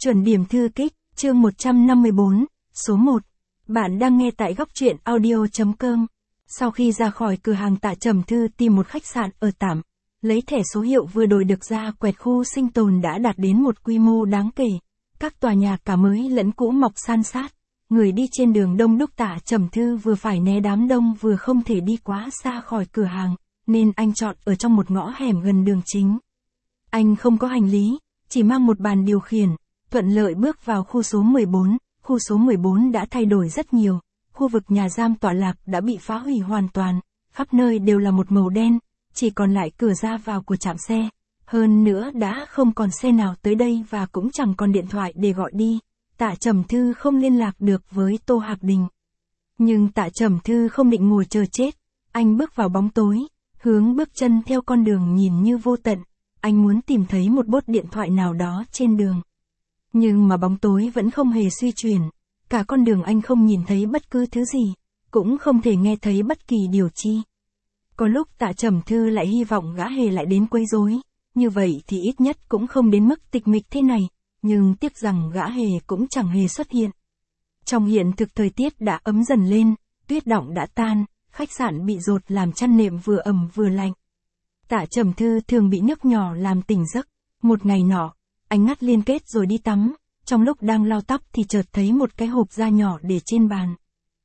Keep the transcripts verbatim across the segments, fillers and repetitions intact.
Chuẩn điểm thư kích, chương một trăm năm mươi bốn, số một. Bạn đang nghe tại góc truyện audio chấm com. Sau khi ra khỏi cửa hàng Tạ Trầm Thư tìm một khách sạn ở tạm, lấy thẻ số hiệu vừa đổi được ra quẹt khu sinh tồn đã đạt đến một quy mô đáng kể. Các tòa nhà cả mới lẫn cũ mọc san sát. Người đi trên đường đông đúc. Tạ Trầm Thư vừa phải né đám đông vừa không thể đi quá xa khỏi cửa hàng, nên anh chọn ở trong một ngõ hẻm gần đường chính. Anh không có hành lý, chỉ mang một bàn điều khiển, thuận lợi bước vào khu số mười bốn. Khu số mười bốn đã thay đổi rất nhiều, khu vực nhà giam tọa lạc đã bị phá hủy hoàn toàn, khắp nơi đều là một màu đen, chỉ còn lại cửa ra vào của trạm xe. Hơn nữa đã không còn xe nào tới đây và cũng chẳng còn điện thoại để gọi đi. Tạ Trầm Thư không liên lạc được với Tô Hạc Đình. Nhưng Tạ Trầm Thư không định ngồi chờ chết, anh bước vào bóng tối, hướng bước chân theo con đường nhìn như vô tận, anh muốn tìm thấy một bốt điện thoại nào đó trên đường. Nhưng mà bóng tối vẫn không hề suy chuyển, cả con đường anh không nhìn thấy bất cứ thứ gì, cũng không thể nghe thấy bất kỳ điều chi. Có lúc Tạ Trầm Thư lại hy vọng gã Hề lại đến quấy rối, như vậy thì ít nhất cũng không đến mức tịch mịch thế này, nhưng tiếc rằng gã Hề cũng chẳng hề xuất hiện. Trong hiện thực thời tiết đã ấm dần lên, tuyết đọng đã tan, khách sạn bị dột làm chăn nệm vừa ẩm vừa lạnh. Tạ Trầm Thư thường bị nước nhỏ làm tỉnh giấc. Một ngày nọ, anh ngắt liên kết rồi đi tắm, trong lúc đang lau tóc thì chợt thấy một cái hộp da nhỏ để trên bàn.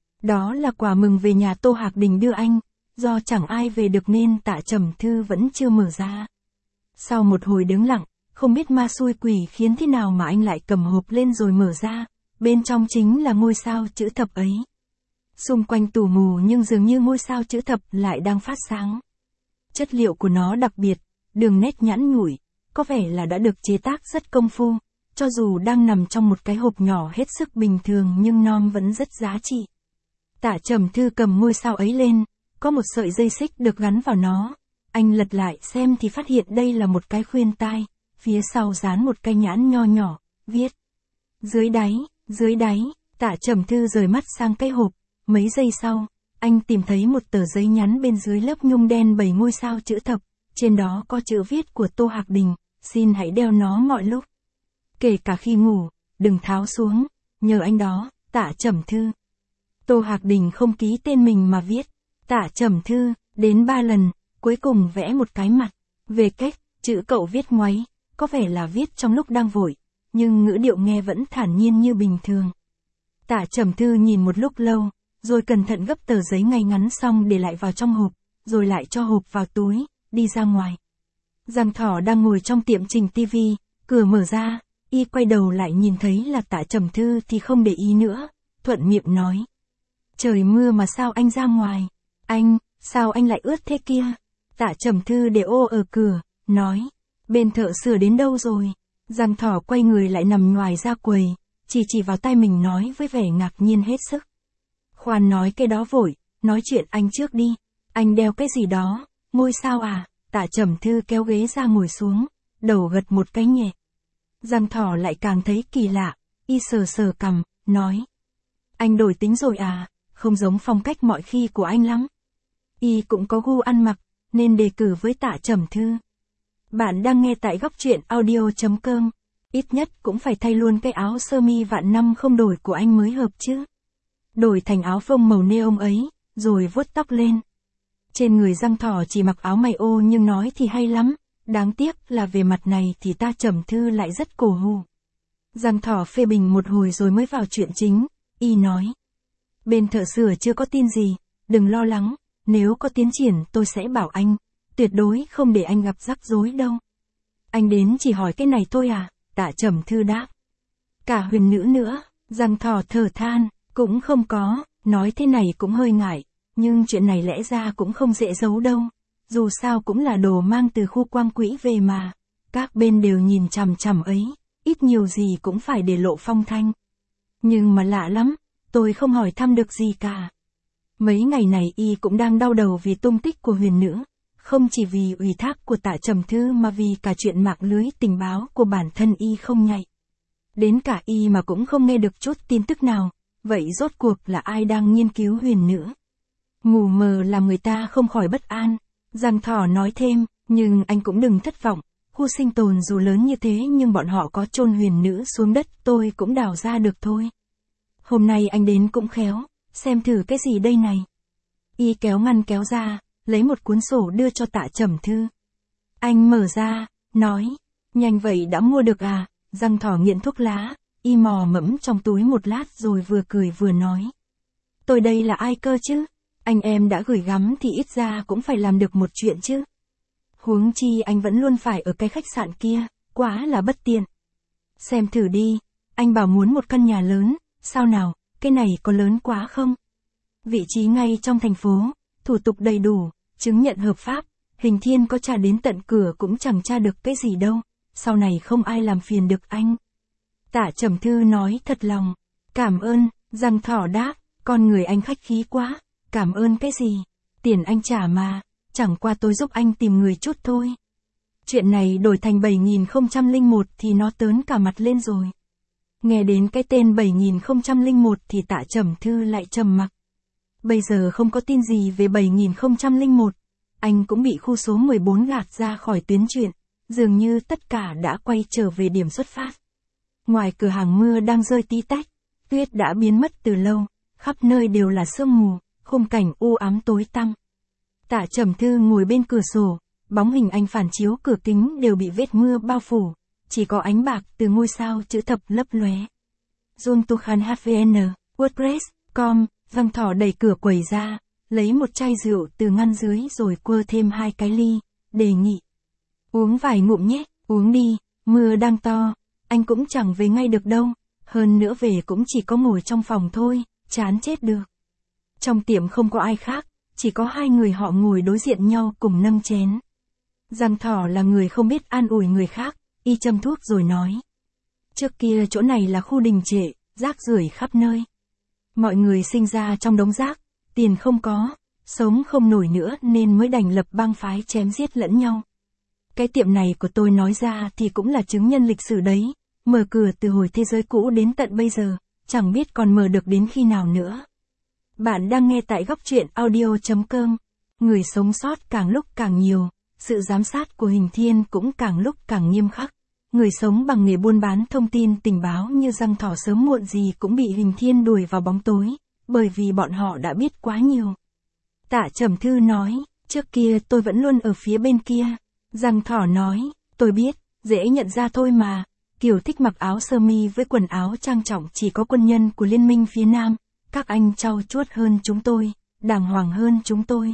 Đó là quà mừng về nhà Tô Hạc Đình đưa anh, do chẳng ai về được nên Tạ Trầm Thư vẫn chưa mở ra. Sau một hồi đứng lặng, không biết ma xui quỷ khiến thế nào mà anh lại cầm hộp lên rồi mở ra, bên trong chính là ngôi sao chữ thập ấy. Xung quanh tù mù nhưng dường như ngôi sao chữ thập lại đang phát sáng. Chất liệu của nó đặc biệt, đường nét nhẵn nhụi, có vẻ là đã được chế tác rất công phu, cho dù đang nằm trong một cái hộp nhỏ hết sức bình thường nhưng nom vẫn rất giá trị. Tạ Trầm Thư cầm ngôi sao ấy lên, có một sợi dây xích được gắn vào nó. Anh lật lại xem thì phát hiện đây là một cái khuyên tai, phía sau dán một cái nhãn nho nhỏ, viết dưới đáy, dưới đáy. Tạ Trầm Thư rời mắt sang cái hộp, mấy giây sau, anh tìm thấy một tờ giấy nhắn bên dưới lớp nhung đen bảy ngôi sao chữ thập, trên đó có chữ viết của Tô Hạc Đình, xin hãy đeo nó mọi lúc. Kể cả khi ngủ, đừng tháo xuống, nhờ anh đó, Tạ Trầm Thư. Tô Hạc Đình không ký tên mình mà viết, Tạ Trầm Thư, đến ba lần, cuối cùng vẽ một cái mặt, về cách, chữ cậu viết ngoáy, có vẻ là viết trong lúc đang vội, nhưng ngữ điệu nghe vẫn thản nhiên như bình thường. Tạ Trầm Thư nhìn một lúc lâu, rồi cẩn thận gấp tờ giấy ngay ngắn xong để lại vào trong hộp, rồi lại cho hộp vào túi, đi ra ngoài. Giang Thỏ đang ngồi trong tiệm chỉnh tivi, cửa mở ra, y quay đầu lại nhìn thấy là Tạ Trầm Thư thì không để ý nữa, thuận miệng nói. Trời mưa mà sao anh ra ngoài? Anh, sao anh lại ướt thế kia? Tạ Trầm Thư để ô ở cửa, nói. Bên thợ sửa đến đâu rồi? Giang Thỏ quay người lại nằm ngoài ra quầy, chỉ chỉ vào tai mình nói với vẻ ngạc nhiên hết sức. Khoan nói cái đó vội, nói chuyện anh trước đi. Anh đeo cái gì đó, ngôi sao à? Tạ Trầm Thư kéo ghế ra ngồi xuống, đầu gật một cái nhẹ. Giang Thỏ lại càng thấy kỳ lạ, y sờ sờ cằm, nói. Anh đổi tính rồi à, không giống phong cách mọi khi của anh lắm. Y cũng có gu ăn mặc, nên đề cử với Tạ Trầm Thư. Bạn đang nghe tại góc truyện audio chấm com, ít nhất cũng phải thay luôn cái áo sơ mi vạn năm không đổi của anh mới hợp chứ. Đổi thành áo phông màu neon ấy, rồi vuốt tóc lên. Trên người Giang Thỏ chỉ mặc áo may ô nhưng nói thì hay lắm, đáng tiếc là về mặt này thì Tạ Trầm Thư lại rất cổ hủ. Giang Thỏ phê bình một hồi rồi mới vào chuyện chính, y nói. Bên thợ sửa chưa có tin gì, đừng lo lắng, nếu có tiến triển tôi sẽ bảo anh, tuyệt đối không để anh gặp rắc rối đâu. Anh đến chỉ hỏi cái này thôi à? Tạ Trầm Thư đáp. Cả Huyền nữ nữa, Giang Thỏ thở than, cũng không có, nói thế này cũng hơi ngại. Nhưng chuyện này lẽ ra cũng không dễ giấu đâu, dù sao cũng là đồ mang từ khu quang quỹ về mà, các bên đều nhìn chằm chằm ấy, ít nhiều gì cũng phải để lộ phong thanh. Nhưng mà lạ lắm, tôi không hỏi thăm được gì cả. Mấy ngày này y cũng đang đau đầu vì tung tích của Huyền nữ, không chỉ vì ủy thác của Tạ Trầm Thư mà vì cả chuyện mạng lưới tình báo của bản thân y không nhạy. Đến cả y mà cũng không nghe được chút tin tức nào, vậy rốt cuộc là ai đang nghiên cứu Huyền nữ? Ngủ mờ làm người ta không khỏi bất an, Giang Thỏ nói thêm, nhưng anh cũng đừng thất vọng, khu sinh tồn dù lớn như thế nhưng bọn họ có chôn huyền nữ xuống đất tôi cũng đào ra được thôi. Hôm nay anh đến cũng khéo, xem thử cái gì đây này. Y kéo ngăn kéo ra, lấy một cuốn sổ đưa cho Tạ Trầm Thư. Anh mở ra, nói, nhanh vậy đã mua được à, răng thỏ nghiện thuốc lá, y mò mẫm trong túi một lát rồi vừa cười vừa nói. Tôi đây là ai cơ chứ, anh em đã gửi gắm thì ít ra cũng phải làm được một chuyện chứ. Huống chi anh vẫn luôn phải ở cái khách sạn kia, quá là bất tiện. Xem thử đi, anh bảo muốn một căn nhà lớn, sao nào, cái này có lớn quá không? Vị trí ngay trong thành phố, thủ tục đầy đủ, chứng nhận hợp pháp, Hình Thiên có tra đến tận cửa cũng chẳng tra được cái gì đâu, sau này không ai làm phiền được anh. Tạ Trầm Thư nói thật lòng, cảm ơn, răng thỏ đáp, con người anh khách khí quá, cảm ơn cái gì, tiền anh trả mà, chẳng qua tôi giúp anh tìm người chút thôi. Chuyện này đổi thành bảy nghìn không trăm lẻ một thì nó tớn cả mặt lên rồi. Nghe đến cái tên bảy nghìn không trăm lẻ một thì Tạ Trầm Thư lại trầm mặc. Bây giờ không có tin gì về bảy nghìn không trăm lẻ một, anh cũng bị khu số mười bốn gạt ra khỏi tuyến chuyện, dường như tất cả đã quay trở về điểm xuất phát. Ngoài cửa hàng mưa đang rơi tí tách, tuyết đã biến mất từ lâu, khắp nơi đều là sương mù, khung cảnh u ám tối tăm. Tạ Trầm Thư ngồi bên cửa sổ, bóng hình anh phản chiếu cửa kính đều bị vết mưa bao phủ, chỉ có ánh bạc từ ngôi sao chữ thập lấp lóe. John Tuchan hát vê en, WordPress, com, răng thỏ đẩy cửa quầy ra, lấy một chai rượu từ ngăn dưới rồi quơ thêm hai cái ly, đề nghị. Uống vài ngụm nhé, uống đi, mưa đang to, anh cũng chẳng về ngay được đâu, hơn nữa về cũng chỉ có ngồi trong phòng thôi, chán chết được. Trong tiệm không có ai khác, chỉ có hai người họ ngồi đối diện nhau cùng nâng chén. Răng thỏ là người không biết an ủi người khác, y châm thuốc rồi nói. Trước kia chỗ này là khu đình trệ, rác rưởi khắp nơi. Mọi người sinh ra trong đống rác, tiền không có, sống không nổi nữa nên mới đành lập bang phái chém giết lẫn nhau. Cái tiệm này của tôi nói ra thì cũng là chứng nhân lịch sử đấy, mở cửa từ hồi thế giới cũ đến tận bây giờ, chẳng biết còn mở được đến khi nào nữa. Bạn đang nghe tại góc truyện audio chấm com, người sống sót càng lúc càng nhiều, sự giám sát của Hình Thiên cũng càng lúc càng nghiêm khắc. Người sống bằng nghề buôn bán thông tin tình báo như răng thỏ sớm muộn gì cũng bị Hình Thiên đuổi vào bóng tối, bởi vì bọn họ đã biết quá nhiều. Tạ Trầm Thư nói, trước kia tôi vẫn luôn ở phía bên kia. Răng thỏ nói, tôi biết, dễ nhận ra thôi mà, kiểu thích mặc áo sơ mi với quần áo trang trọng chỉ có quân nhân của Liên minh phía Nam, các anh trau chuốt hơn chúng tôi, đàng hoàng hơn chúng tôi.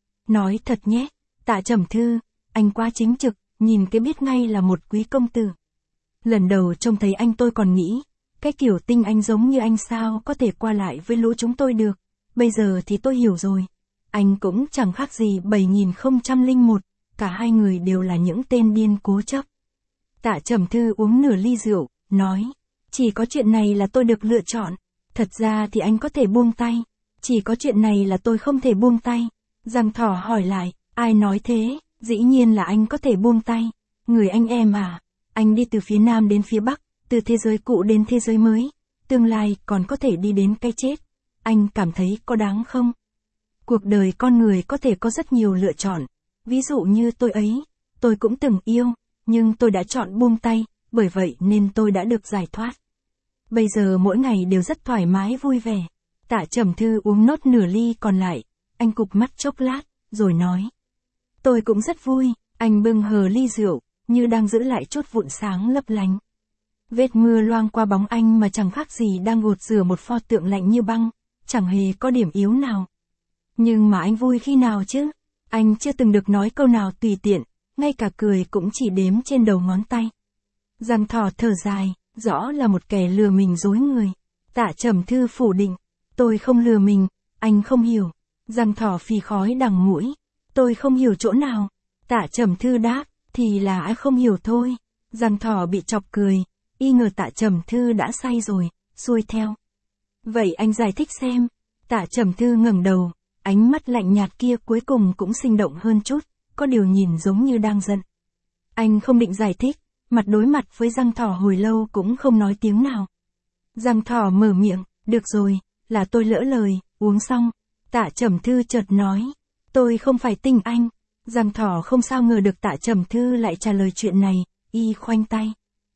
Nói thật nhé, Tạ Trầm Thư, anh quá chính trực, nhìn cái biết ngay là một quý công tử. Lần đầu trông thấy anh tôi còn nghĩ, cái kiểu tinh anh giống như anh sao có thể qua lại với lũ chúng tôi được, bây giờ thì tôi hiểu rồi. Anh cũng chẳng khác gì bảy nghìn không trăm lẻ một, cả hai người đều là những tên điên cố chấp. Tạ Trầm Thư uống nửa ly rượu, nói, chỉ có chuyện này là tôi được lựa chọn, thật ra thì anh có thể buông tay, chỉ có chuyện này là tôi không thể buông tay. Răng thỏ hỏi lại, ai nói thế, dĩ nhiên là anh có thể buông tay, người anh em à, anh đi từ phía Nam đến phía Bắc, từ thế giới cũ đến thế giới mới, tương lai còn có thể đi đến cái chết, anh cảm thấy có đáng không? Cuộc đời con người có thể có rất nhiều lựa chọn, ví dụ như tôi ấy, tôi cũng từng yêu, nhưng tôi đã chọn buông tay, bởi vậy nên tôi đã được giải thoát. Bây giờ mỗi ngày đều rất thoải mái vui vẻ. Tạ Trầm Thư uống nốt nửa ly còn lại, anh cụp mắt chốc lát, rồi nói. Tôi cũng rất vui, anh bưng hờ ly rượu, như đang giữ lại chút vụn sáng lấp lánh. Vết mưa loang qua bóng anh mà chẳng khác gì đang gột rửa một pho tượng lạnh như băng, chẳng hề có điểm yếu nào. Nhưng mà anh vui khi nào chứ? Anh chưa từng được nói câu nào tùy tiện, ngay cả cười cũng chỉ đếm trên đầu ngón tay. Răng thỏ thở dài, rõ là một kẻ lừa mình dối người. Tạ Trầm Thư phủ định, tôi không lừa mình, anh không hiểu. Răng thỏ phì khói đằng mũi, tôi không hiểu chỗ nào. Tạ Trầm Thư đáp, thì là ai không hiểu thôi. Răng thỏ bị chọc cười, y ngờ Tạ Trầm Thư đã say rồi, xuôi theo. Vậy anh giải thích xem. Tạ Trầm Thư ngẩng đầu, ánh mắt lạnh nhạt kia cuối cùng cũng sinh động hơn chút, có điều nhìn giống như đang giận. Anh không định giải thích, mặt đối mặt với răng thỏ hồi lâu cũng không nói tiếng nào. Răng thỏ mở miệng, được rồi, là tôi lỡ lời, uống xong. Tạ Trầm Thư chợt nói, tôi không phải tinh anh. Giang Thỏ không sao ngờ được Tạ Trầm Thư lại trả lời chuyện này, y khoanh tay.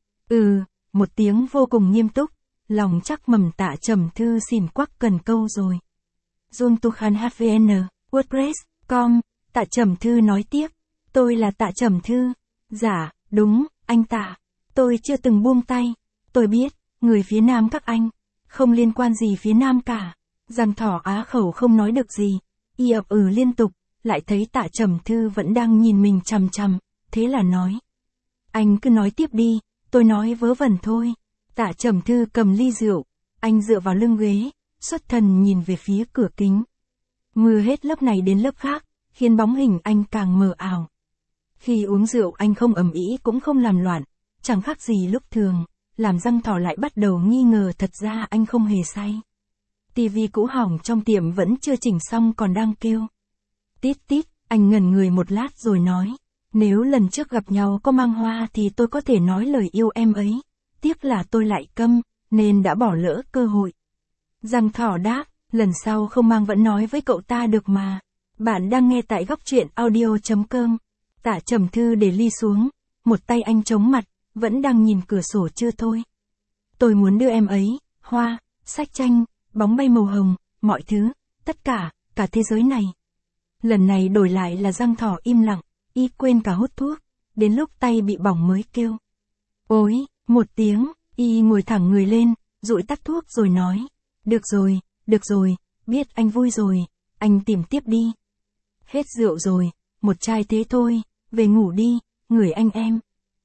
Ừ, một tiếng vô cùng nghiêm túc, lòng chắc mầm Tạ Trầm Thư xỉn quắc cần câu rồi. Jun Tukhan hát vê en, WordPress, com, Tạ Trầm Thư nói tiếp, tôi là Tạ Trầm Thư. Dạ, đúng, anh Tạ. Tôi chưa từng buông tay. Tôi biết, người phía Nam các anh, không liên quan gì phía Nam cả. Giang Thỏ á khẩu không nói được gì, y ậm ừ liên tục, lại thấy Tạ Trầm Thư vẫn đang nhìn mình chằm chằm, thế là nói. Anh cứ nói tiếp đi, tôi nói vớ vẩn thôi. Tạ Trầm Thư cầm ly rượu, anh dựa vào lưng ghế, xuất thần nhìn về phía cửa kính. Mưa hết lớp này đến lớp khác, khiến bóng hình anh càng mờ ảo. Khi uống rượu anh không ầm ĩ cũng không làm loạn, chẳng khác gì lúc thường, làm Giang Thỏ lại bắt đầu nghi ngờ thật ra anh không hề say. Tivi cũ hỏng trong tiệm vẫn chưa chỉnh xong còn đang kêu. Tít tít, anh ngẩn người một lát rồi nói, nếu lần trước gặp nhau có mang hoa thì tôi có thể nói lời yêu em ấy, tiếc là tôi lại câm, nên đã bỏ lỡ cơ hội. Giang Thỏ đáp, lần sau không mang vẫn nói với cậu ta được mà. Bạn đang nghe tại góc truyện audio chấm com. Tạ Trầm Thư để ly xuống, một tay anh chống mặt, vẫn đang nhìn cửa sổ chưa thôi. Tôi muốn đưa em ấy, hoa, sách tranh, bóng bay màu hồng, mọi thứ, tất cả, cả thế giới này. Lần này đổi lại là Giang Thỏ im lặng, y quên cả hút thuốc, đến lúc tay bị bỏng mới kêu. Ôi, một tiếng, y ngồi thẳng người lên, dụi tắt thuốc rồi nói. Được rồi, được rồi, biết anh vui rồi, anh tìm tiếp đi. Hết rượu rồi, một chai thế thôi, về ngủ đi, người anh em.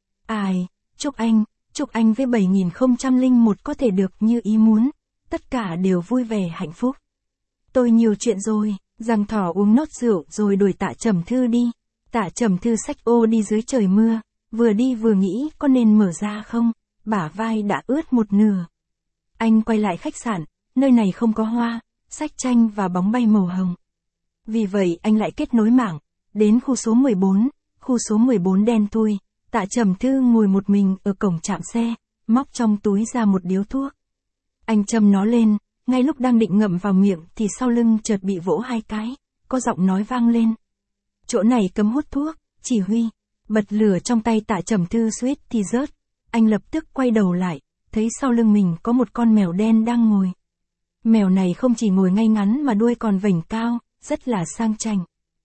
Ai, chúc anh, chúc anh với bảy nghìn không trăm lẻ một có thể được như ý muốn, tất cả đều vui vẻ hạnh phúc. Tôi nhiều chuyện rồi. Giang Thỏ uống nốt rượu rồi đuổi Tạ Trầm Thư đi. Tạ Trầm Thư xách ô đi dưới trời mưa, vừa đi vừa nghĩ có nên mở ra không, bả vai đã ướt một nửa. Anh quay lại khách sạn, nơi này không có hoa, sách tranh và bóng bay màu hồng. Vì vậy anh lại kết nối mạng, đến khu số mười bốn, khu số mười bốn đen thui, Tạ Trầm Thư ngồi một mình ở cổng trạm xe, móc trong túi ra một điếu thuốc. Anh châm nó lên. Ngay lúc đang định ngậm vào miệng thì sau lưng chợt bị vỗ hai cái, có giọng nói vang lên. Chỗ này cấm hút thuốc, chỉ huy. Bật lửa trong tay Tạ Trầm Thư suýt thì rớt. Anh lập tức quay đầu lại, thấy sau lưng mình có một con mèo đen đang ngồi. Mèo này không chỉ ngồi ngay ngắn mà đuôi còn vểnh cao, rất là sang chảnh.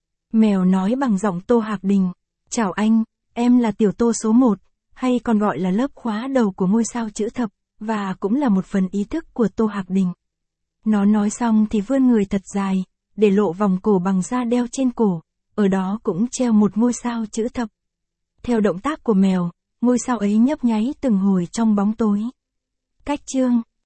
Mèo nói bằng giọng Tô Hạc Đình. Chào anh, em là tiểu Tô số một, hay còn gọi là lớp khóa đầu của ngôi sao chữ thập, và cũng là một phần ý thức của Tô Hạc Đình. Nó nói xong thì vươn người thật dài, để lộ vòng cổ bằng da đeo trên cổ, ở đó cũng treo một ngôi sao chữ thập. Theo động tác của mèo, ngôi sao ấy nhấp nháy từng hồi trong bóng tối. Cách chương